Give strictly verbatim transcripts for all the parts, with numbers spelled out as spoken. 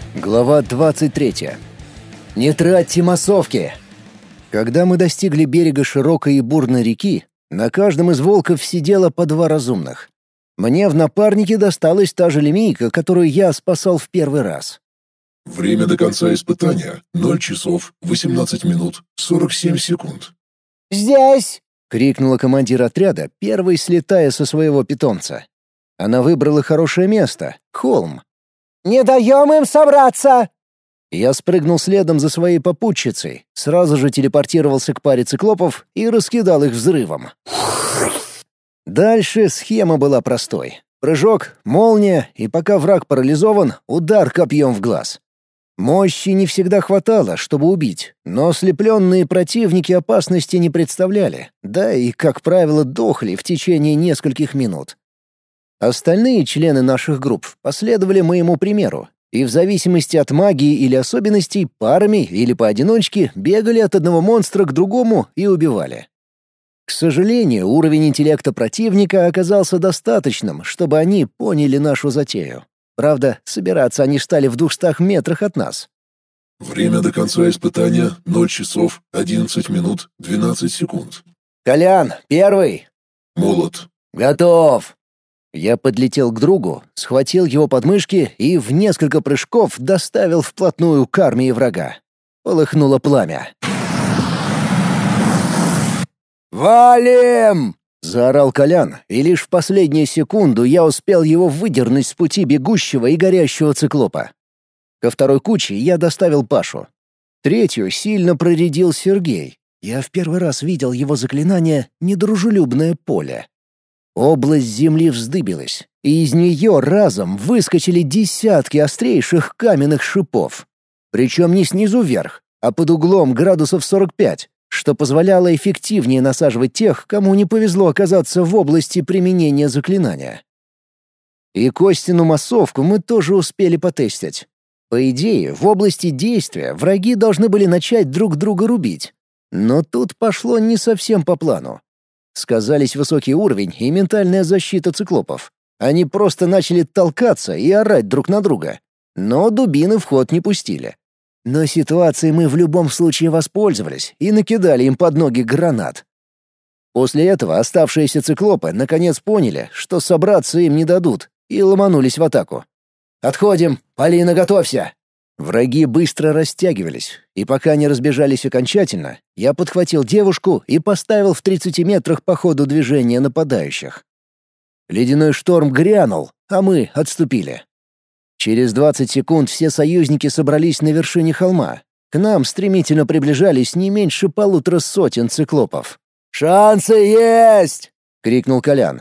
Глава двадцать третья. Не тратьте массовки! Когда мы достигли берега широкой и бурной реки, на каждом из волков сидело по два разумных. Мне в напарнике досталась та же лемийка, которую я спасал в первый раз. Время до конца испытания — ноль часов восемнадцать минут сорок семь секунд. «Здесь!» — крикнула командир отряда, первой слетая со своего питомца. Она выбрала хорошее место — холм. «Не даем им собраться!» Я спрыгнул следом за своей попутчицей, сразу же телепортировался к паре циклопов и раскидал их взрывом. Дальше схема была простой. Прыжок, молния, и пока враг парализован, удар копьем в глаз. Мощи не всегда хватало, чтобы убить, но ослепленные противники опасности не представляли, да и, как правило, дохли в течение нескольких минут. Остальные члены наших групп последовали моему примеру, и в зависимости от магии или особенностей парами или поодиночке бегали от одного монстра к другому и убивали. К сожалению, уровень интеллекта противника оказался достаточным, чтобы они поняли нашу затею. Правда, собираться они стали в двухстах метрах от нас. Время до конца испытания — ноль часов одиннадцать минут двенадцать секунд. «Колян, первый!» «Молот». «Готов!» Я подлетел к другу, схватил его подмышки и в несколько прыжков доставил вплотную к армии врага. Полыхнуло пламя. «Валим!» — заорал Колян, и лишь в последнюю секунду я успел его выдернуть с пути бегущего и горящего циклопа. Ко второй куче я доставил Пашу. Третью сильно проредил Сергей. Я в первый раз видел его заклинание «Недружелюбное поле». Область земли вздыбилась, и из нее разом выскочили десятки острейших каменных шипов. Причем не снизу вверх, а под углом градусов сорок пять, что позволяло эффективнее насаживать тех, кому не повезло оказаться в области применения заклинания. И Костину массовку мы тоже успели потестить. По идее, в области действия враги должны были начать друг друга рубить. Но тут пошло не совсем по плану. Сказались высокий уровень и ментальная защита циклопов. Они просто начали толкаться и орать друг на друга. Но дубины в ход не пустили. Но ситуацией мы в любом случае воспользовались и накидали им под ноги гранат. После этого оставшиеся циклопы наконец поняли, что собраться им не дадут, и ломанулись в атаку. «Отходим! Полина, готовься!» Враги быстро растягивались, и пока не разбежались окончательно, я подхватил девушку и поставил в тридцати метрах по ходу движения нападающих. Ледяной шторм грянул, а мы отступили. Через двадцать секунд все союзники собрались на вершине холма. К нам стремительно приближались не меньше полутора сотен циклопов. «Шансы есть!» — крикнул Колян.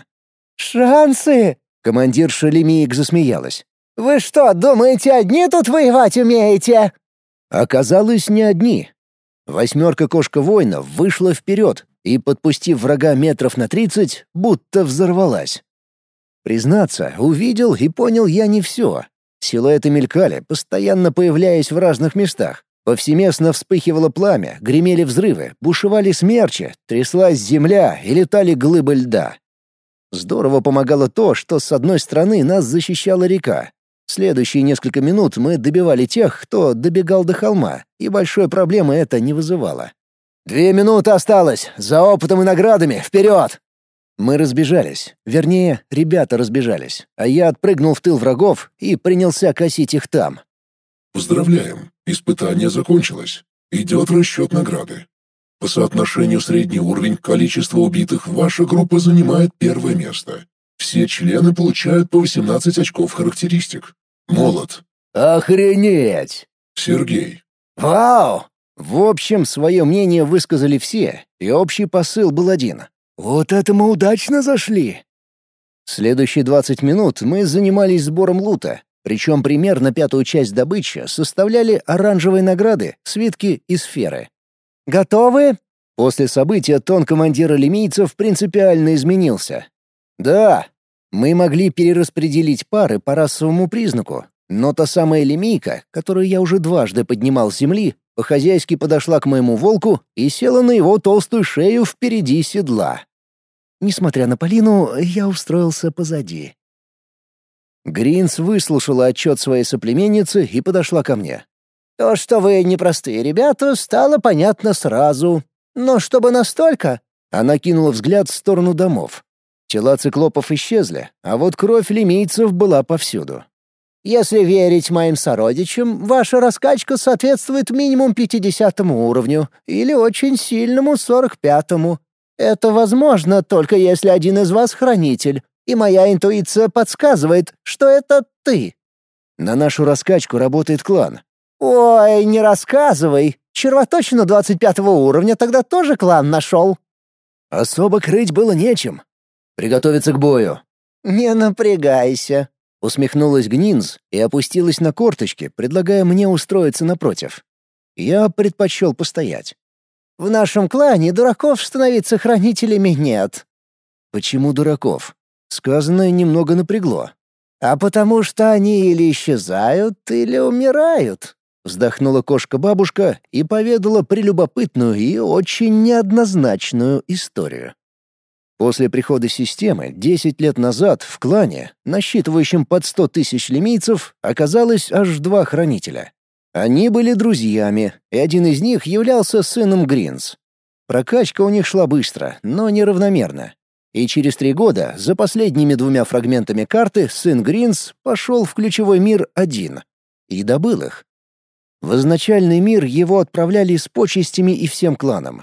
«Шансы!» — командирша лемиек засмеялась. «Вы что, думаете, одни тут воевать умеете?» Оказалось, не одни. Восьмерка кошка-воинов вышла вперед и, подпустив врага метров на тридцать, будто взорвалась. Признаться, увидел и понял я не все. Силуэты мелькали, постоянно появляясь в разных местах. Повсеместно вспыхивало пламя, гремели взрывы, бушевали смерчи, тряслась земля и летали глыбы льда. Здорово помогало то, что с одной стороны нас защищала река. Следующие несколько минут мы добивали тех, кто добегал до холма, и большой проблемы это не вызывало. «Две минуты осталось! За опытом и наградами! Вперед!» Мы разбежались. Вернее, ребята разбежались, а я отпрыгнул в тыл врагов и принялся косить их там. Поздравляем! Испытание закончилось. Идет расчет награды. По соотношению средний уровень количества убитых ваша группа занимает первое место. Все члены получают по восемнадцать очков характеристик. Молот. «Охренеть!» Сергей. «Вау!» В общем, свое мнение высказали все, и общий посыл был один. «Вот это мы удачно зашли!» Следующие двадцать минут мы занимались сбором лута, причем примерно пятую часть добычи составляли оранжевые награды, свитки и сферы. «Готовы?» После события тон командира лемийцев принципиально изменился. «Да, мы могли перераспределить пары по расовому признаку, но та самая лемийка, которую я уже дважды поднимал с земли, по-хозяйски подошла к моему волку и села на его толстую шею впереди седла. Несмотря на Полину, я устроился позади. Гринс выслушала отчет своей соплеменницы и подошла ко мне. То, что вы непростые ребята, стало понятно сразу. Но чтобы настолько... Она кинула взгляд в сторону домов. Тела циклопов исчезли, а вот кровь лимийцев была повсюду. Если верить моим сородичам, ваша раскачка соответствует минимум пятидесятому уровню или очень сильному сорок пятому. Это возможно только если один из вас хранитель, и моя интуиция подсказывает, что это ты. На нашу раскачку работает клан. Ой, не рассказывай. Червоточину двадцать пятого уровня тогда тоже клан нашел. Особо крыть было нечем. Приготовиться к бою. Не напрягайся. Усмехнулась Гнинз и опустилась на корточки, предлагая мне устроиться напротив. Я предпочел постоять. В нашем клане дураков становиться хранителями нет. Почему дураков? Сказанное немного напрягло. А потому что они или исчезают, или умирают. Вздохнула кошка-бабушка и поведала прелюбопытную и очень неоднозначную историю. После прихода системы десять лет назад в клане, насчитывающем под сто тысяч лимийцев, оказалось аж два хранителя. Они были друзьями, и один из них являлся сыном Гринс. Прокачка у них шла быстро, но неравномерно. И через три года за последними двумя фрагментами карты сын Гринс пошел в ключевой мир один и добыл их. В изначальный мир его отправляли с почестями и всем кланам.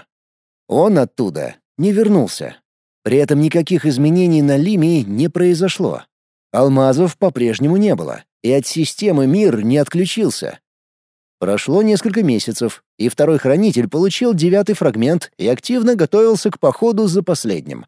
Он оттуда не вернулся. При этом никаких изменений на Лимии не произошло. Алмазов по-прежнему не было, и от системы мир не отключился. Прошло несколько месяцев, и второй хранитель получил девятый фрагмент и активно готовился к походу за последним.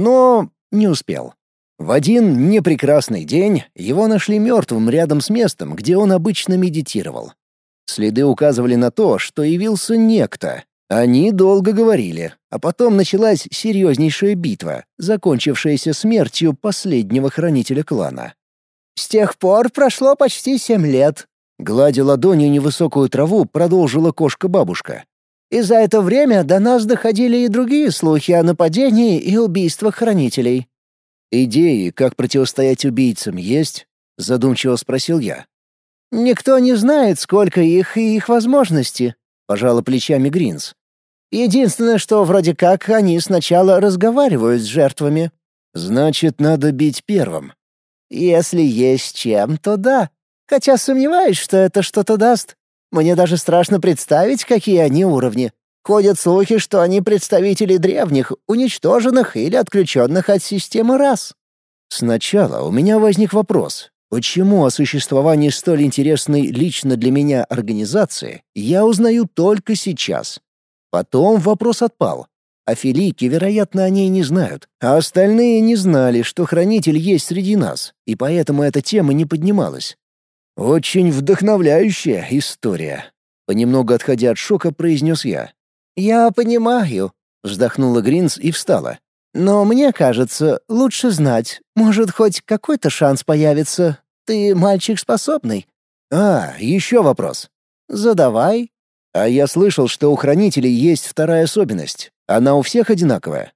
Но не успел. В один непрекрасный день его нашли мертвым рядом с местом, где он обычно медитировал. Следы указывали на то, что явился некто. Они долго говорили, а потом началась серьезнейшая битва, закончившаяся смертью последнего хранителя клана. «С тех пор прошло почти семь лет», — гладя ладонью невысокую траву, продолжила кошка-бабушка. «И за это время до нас доходили и другие слухи о нападении и убийствах хранителей». «Идеи, как противостоять убийцам, есть?» — задумчиво спросил я. «Никто не знает, сколько их и их возможности», — пожала плечами Гринс. «Единственное, что вроде как они сначала разговаривают с жертвами». «Значит, надо бить первым». «Если есть чем, то да. Хотя сомневаюсь, что это что-то даст. Мне даже страшно представить, какие они уровни. Ходят слухи, что они представители древних, уничтоженных или отключенных от системы рас». Сначала у меня возник вопрос. Почему о существовании столь интересной лично для меня организации я узнаю только сейчас? Потом вопрос отпал. А филики, вероятно, о ней не знают, а остальные не знали, что хранитель есть среди нас, и поэтому эта тема не поднималась. Очень вдохновляющая история. Понемногу отходя от шока, произнес я. «Я понимаю», — вздохнула Гринс и встала. «Но мне кажется, лучше знать. Может, хоть какой-то шанс появится. Ты мальчик способный». «А, еще вопрос». «Задавай». «А я слышал, что у хранителей есть вторая особенность. Она у всех одинаковая?»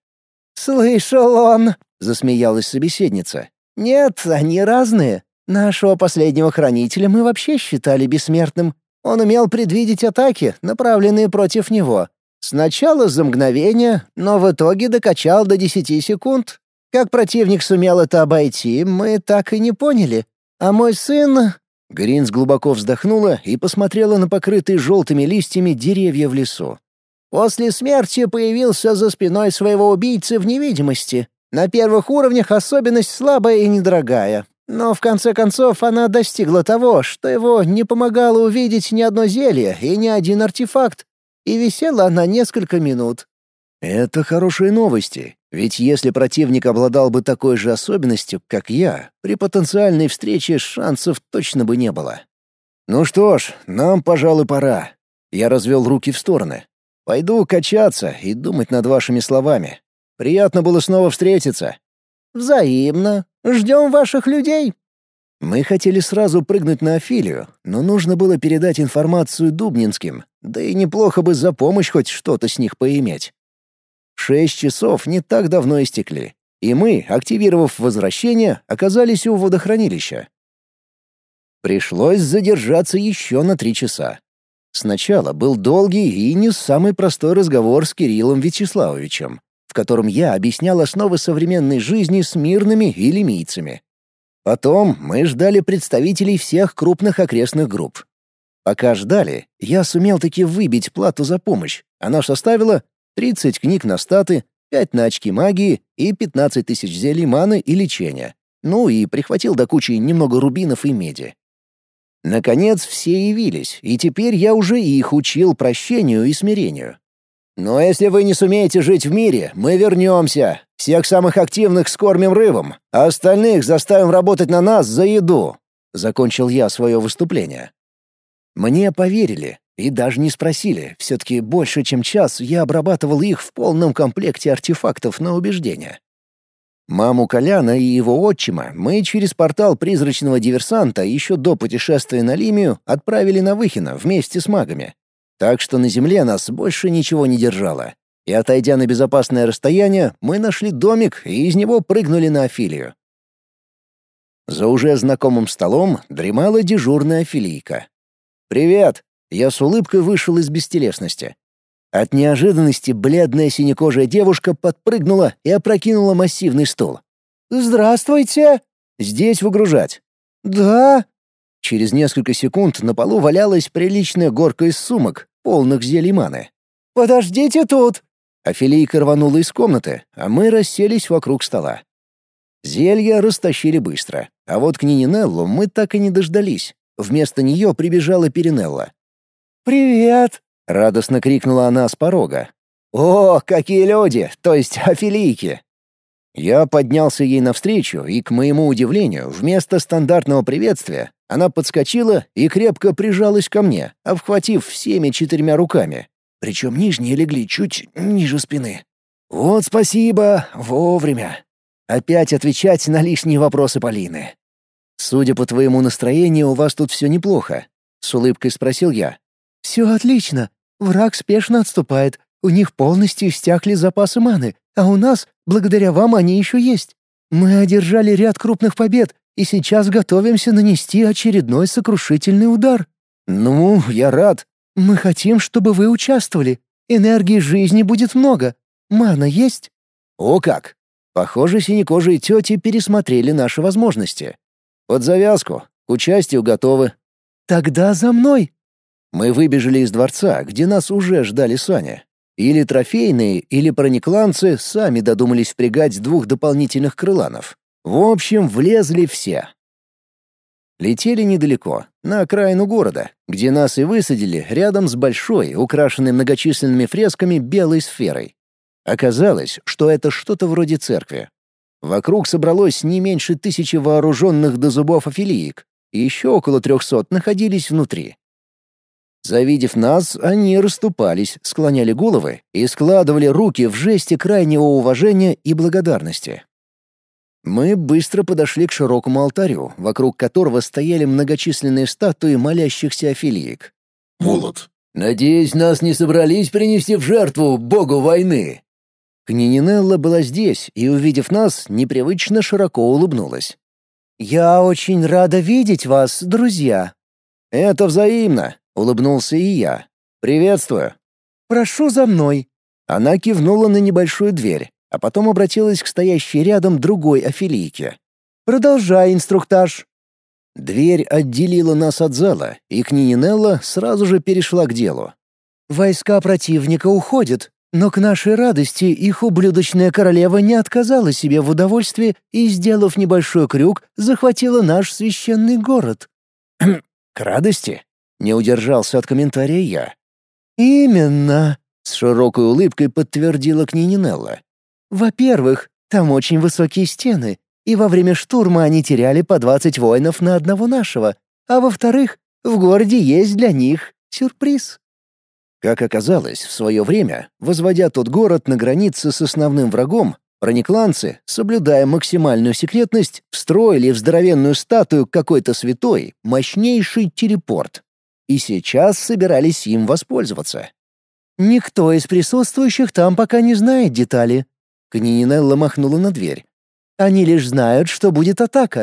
«Слышал он», — засмеялась собеседница. «Нет, они разные. Нашего последнего хранителя мы вообще считали бессмертным. Он умел предвидеть атаки, направленные против него. Сначала за мгновение, но в итоге докачал до десяти секунд. Как противник сумел это обойти, мы так и не поняли. А мой сын...» Гринс глубоко вздохнула и посмотрела на покрытые желтыми листьями деревья в лесу. «После смерти появился за спиной своего убийцы в невидимости. На первых уровнях особенность слабая и недорогая. Но в конце концов она достигла того, что его не помогало увидеть ни одно зелье и ни один артефакт. И висела она несколько минут». «Это хорошие новости, ведь если противник обладал бы такой же особенностью, как я, при потенциальной встрече шансов точно бы не было». «Ну что ж, нам, пожалуй, пора». Я развел руки в стороны. «Пойду качаться и думать над вашими словами. Приятно было снова встретиться». «Взаимно. Ждем ваших людей». Мы хотели сразу прыгнуть на Офелию, но нужно было передать информацию Дубнинским, да и неплохо бы за помощь хоть что-то с них поиметь. Шесть часов не так давно истекли, и мы, активировав возвращение, оказались у водохранилища. Пришлось задержаться еще на три часа. Сначала был долгий и не самый простой разговор с Кириллом Вячеславовичем, в котором я объяснял основы современной жизни с мирными и лимийцами. Потом мы ждали представителей всех крупных окрестных групп. Пока ждали, я сумел таки выбить плату за помощь. Она составила тридцать книг на статы, пять на очки магии и пятнадцать тысяч зелий маны и лечения. Ну и прихватил до кучи немного рубинов и меди. Наконец все явились, и теперь я уже их учил прощению и смирению. «Но если вы не сумеете жить в мире, мы вернемся. Всех самых активных скормим рыбам, а остальных заставим работать на нас за еду», — закончил я свое выступление. Мне поверили и даже не спросили. Все-таки больше чем час я обрабатывал их в полном комплекте артефактов на убеждение. Маму Коляна и его отчима мы через портал призрачного диверсанта еще до путешествия на Лимию отправили на Выхино вместе с магами. Так что на земле нас больше ничего не держало. И отойдя на безопасное расстояние, мы нашли домик и из него прыгнули на Афилию. За уже знакомым столом дремала дежурная Афилийка. «Привет!» — я с улыбкой вышел из бестелесности. От неожиданности бледная синекожая девушка подпрыгнула и опрокинула массивный стул. «Здравствуйте!» «Здесь выгружать?» «Да». Через несколько секунд на полу валялась приличная горка из сумок, полных зелий маны. «Подождите тут!» Афилийка рванула из комнаты, а мы расселись вокруг стола. Зелья растащили быстро, а вот к Нининеллу мы так и не дождались. Вместо нее прибежала Перинелла. «Привет!» — радостно крикнула она с порога. «О, какие люди! То есть афилийки!» Я поднялся ей навстречу, и, к моему удивлению, вместо стандартного приветствия она подскочила и крепко прижалась ко мне, обхватив всеми четырьмя руками. Причем нижние легли чуть ниже спины. «Вот спасибо, вовремя!» Опять отвечать на лишние вопросы Полины. «Судя по твоему настроению, у вас тут все неплохо», — с улыбкой спросил я. «Все отлично. Враг спешно отступает. У них полностью истякли запасы маны, а у нас, благодаря вам, они еще есть. Мы одержали ряд крупных побед и сейчас готовимся нанести очередной сокрушительный удар». «Ну, я рад. Мы хотим, чтобы вы участвовали. Энергии жизни будет много. Мана есть?» «О как! Похоже, синекожие тети пересмотрели наши возможности. Под завязку, к участию готовы». «Тогда за мной!» Мы выбежали из дворца, где нас уже ждали сани. Или трофейные, или проникланцы сами додумались впрягать двух дополнительных крыланов. В общем, влезли все. Летели недалеко, на окраину города, где нас и высадили рядом с большой, украшенной многочисленными фресками белой сферой. Оказалось, что это что-то вроде церкви. Вокруг собралось не меньше тысячи вооруженных до зубов афилиек, и еще около трехсот находились внутри. Завидев нас, они расступались, склоняли головы и складывали руки в жесте крайнего уважения и благодарности. Мы быстро подошли к широкому алтарю, вокруг которого стояли многочисленные статуи молящихся афилиек. «Молот». «Надеюсь, нас не собрались принести в жертву богу войны?» Кнининелла была здесь и, увидев нас, непривычно широко улыбнулась. «Я очень рада видеть вас, друзья». «Это взаимно», — улыбнулся и я. «Приветствую». «Прошу за мной». Она кивнула на небольшую дверь, а потом обратилась к стоящей рядом другой афилийке. «Продолжай инструктаж». Дверь отделила нас от зала, и Кнининелла сразу же перешла к делу. «Войска противника уходят, но к нашей радости их ублюдочная королева не отказала себе в удовольствии и, сделав небольшой крюк, захватила наш священный город». «К радости?» — не удержался от комментария я. «Именно», — с широкой улыбкой подтвердила Кнининелла. «Во-первых, там очень высокие стены, и во время штурма они теряли по двадцать воинов на одного нашего, а во-вторых, в городе есть для них сюрприз». Как оказалось, в свое время, возводя тот город на границе с основным врагом, проникланцы, соблюдая максимальную секретность, встроили в здоровенную статую какой-то святой мощнейший телепорт. И сейчас собирались им воспользоваться. «Никто из присутствующих там пока не знает детали», — Кнининелла махнула на дверь. «Они лишь знают, что будет атака.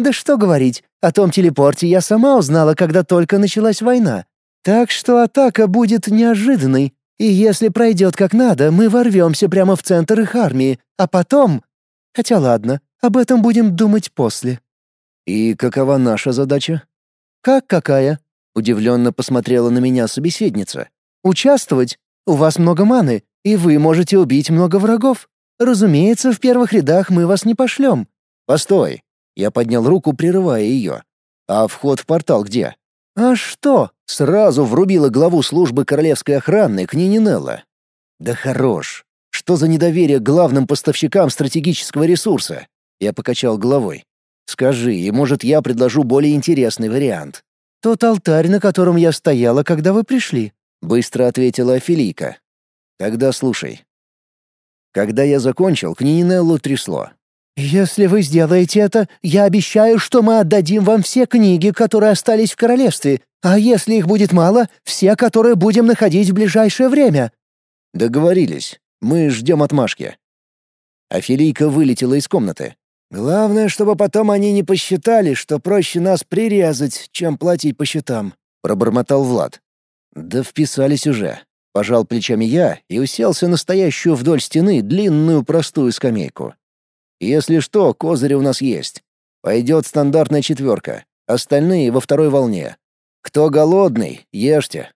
Да что говорить, о том телепорте я сама узнала, когда только началась война. Так что атака будет неожиданной, и если пройдет как надо, мы ворвемся прямо в центр их армии, а потом... Хотя ладно, об этом будем думать после». «И какова наша задача?» «Как какая?» — удивленно посмотрела на меня собеседница. «Участвовать? У вас много маны, и вы можете убить много врагов. Разумеется, в первых рядах мы вас не пошлем». «Постой!» — я поднял руку, прерывая ее. «А вход в портал где?» «А что?» — сразу врубила главу службы королевской охраны княгиня Нелла. «Да хорош! Что за недоверие к главным поставщикам стратегического ресурса?» Я покачал головой. «Скажи, и может я предложу более интересный вариант?» «Тот алтарь, на котором я стояла, когда вы пришли», — быстро ответила Афилийка. «Тогда слушай». Когда я закончил, княгиню Неллу трясло. «Если вы сделаете это, я обещаю, что мы отдадим вам все книги, которые остались в королевстве, а если их будет мало, все, которые будем находить в ближайшее время». «Договорились. Мы ждем отмашки». Афилийка вылетела из комнаты. «Главное, чтобы потом они не посчитали, что проще нас прирезать, чем платить по счетам», — пробормотал Влад. «Да вписались уже». Пожал плечами я и уселся на стоящую вдоль стены длинную простую скамейку. «Если что, козыри у нас есть. Пойдет стандартная четверка, остальные во второй волне. Кто голодный, ешьте».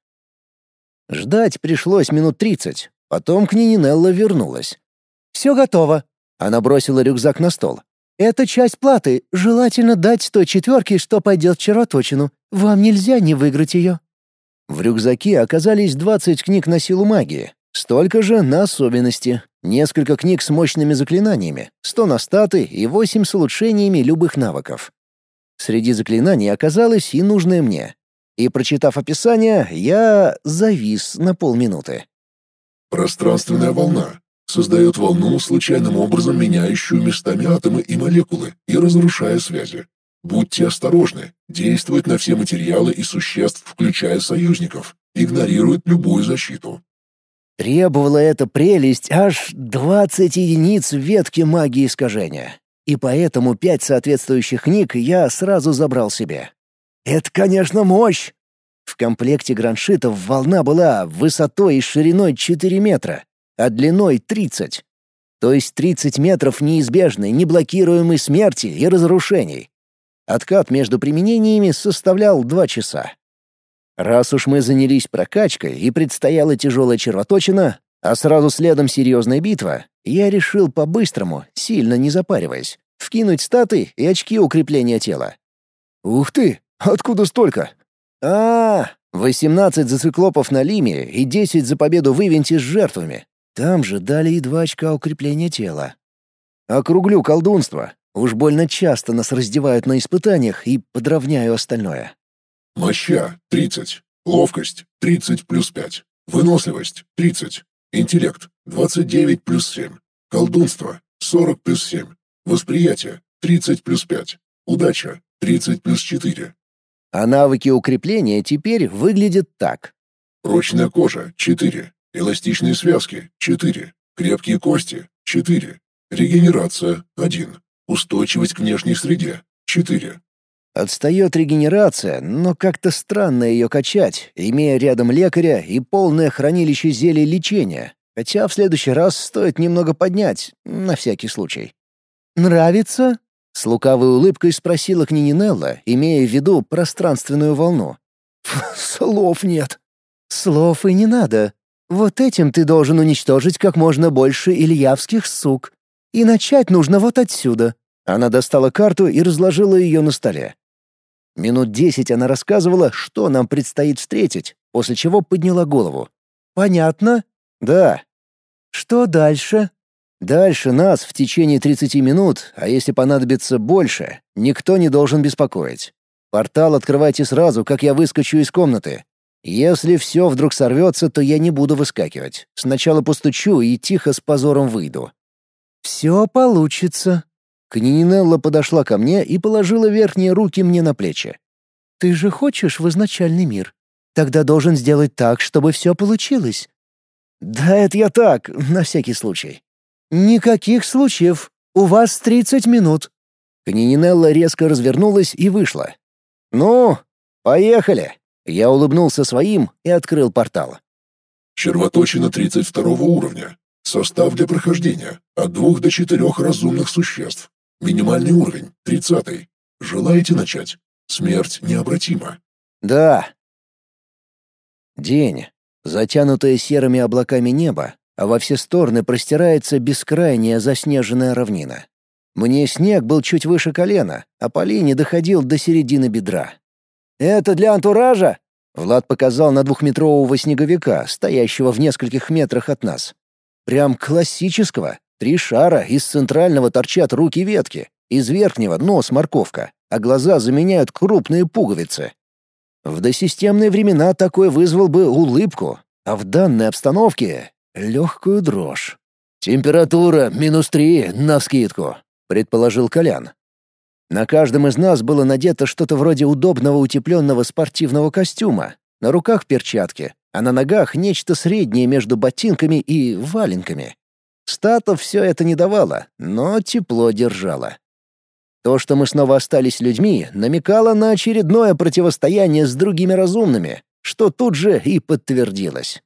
Ждать пришлось минут тридцать, потом княгиня Нелла вернулась. «Все готово». Она бросила рюкзак на стол. «Это часть платы. Желательно дать той четверке, что пойдет в червоточину. Вам нельзя не выиграть ее». В рюкзаке оказались двадцать книг на силу магии, столько же на особенности, несколько книг с мощными заклинаниями, сто на статы и восемь с улучшениями любых навыков. Среди заклинаний оказалось и нужное мне. И, прочитав описание, я завис на полминуты. Пространственная волна. Создает волну, случайным образом меняющую местами атомы и молекулы и разрушая связи. Будьте осторожны, действует на все материалы и существ, включая союзников, игнорирует любую защиту. Требовала эта прелесть аж двадцать единиц в ветке магии искажения. И поэтому пять соответствующих книг я сразу забрал себе. Это, конечно, мощь! В комплекте граншитов волна была высотой и шириной четыре метра, а длиной тридцать. То есть тридцать метров неизбежной, неблокируемой смерти и разрушений. Откат между применениями составлял два часа. Раз уж мы занялись прокачкой и предстояла тяжелая червоточина, а сразу следом серьезная битва, я решил по-быстрому, сильно не запариваясь, вкинуть статы и очки укрепления тела. Ух ты! Откуда столько? А, восемнадцать за циклопов на Лиме и десять за победу в ивенте с жертвами. Там же дали и два очка укрепления тела. Округлю колдунство. Уж больно часто нас раздевают на испытаниях и подровняю остальное. Моща — тридцать. Ловкость — тридцать плюс пять. Выносливость — тридцать. Интеллект — двадцать девять плюс семь. Колдунство — сорок плюс семь. Восприятие — тридцать плюс пять. Удача — тридцать плюс четыре. А навыки укрепления теперь выглядят так. Прочная кожа — четыре. Эластичные связки — четыре. Крепкие кости — четыре. Регенерация — один. Устойчивость к внешней среде — четыре. Отстает регенерация, но как-то странно ее качать, имея рядом лекаря и полное хранилище зелий лечения, хотя в следующий раз стоит немного поднять, на всякий случай. «Нравится?» — с лукавой улыбкой спросила княгиня Нелла, имея в виду пространственную волну. «Слов нет». «Слов и не надо. Вот этим ты должен уничтожить как можно больше ильявских сук. И начать нужно вот отсюда». Она достала карту и разложила ее на столе. Минут десять она рассказывала, что нам предстоит встретить, после чего подняла голову. «Понятно?» «Да». «Что дальше?» «Дальше нас в течение тридцати минут, а если понадобится больше, никто не должен беспокоить. Портал открывайте сразу, как я выскочу из комнаты. Если все вдруг сорвется, то я не буду выскакивать. Сначала постучу и тихо с позором выйду». «Все получится». Княгиня Нелла подошла ко мне и положила верхние руки мне на плечи. «Ты же хочешь в изначальный мир? Тогда должен сделать так, чтобы все получилось». «Да это я так, на всякий случай». «Никаких случаев. У вас тридцать минут». Княнинелла резко развернулась и вышла. «Ну, поехали!» Я улыбнулся своим и открыл портал. Червоточина тридцать второго уровня. Состав для прохождения от двух до четырех разумных существ. Минимальный уровень тридцатый. Желаете начать? Смерть необратима. Да. День. Затянутое серыми облаками небо, а во все стороны простирается бескрайняя заснеженная равнина. Мне снег был чуть выше колена, а по линии доходил до середины бедра. «Это для антуража?» Влад показал на двухметрового снеговика, стоящего в нескольких метрах от нас. Прям классического. Три шара, из центрального торчат руки ветки, из верхнего — нос морковка, а глаза заменяют крупные пуговицы. В досистемные времена такой вызвал бы улыбку, а в данной обстановке — легкую дрожь. «Температура минус три навскидку», — предположил Колян. На каждом из нас было надето что-то вроде удобного утепленного спортивного костюма, на руках перчатки, а на ногах нечто среднее между ботинками и валенками. Статов все это не давало, но тепло держало. То, что мы снова остались людьми, намекало на очередное противостояние с другими разумными, что тут же и подтвердилось.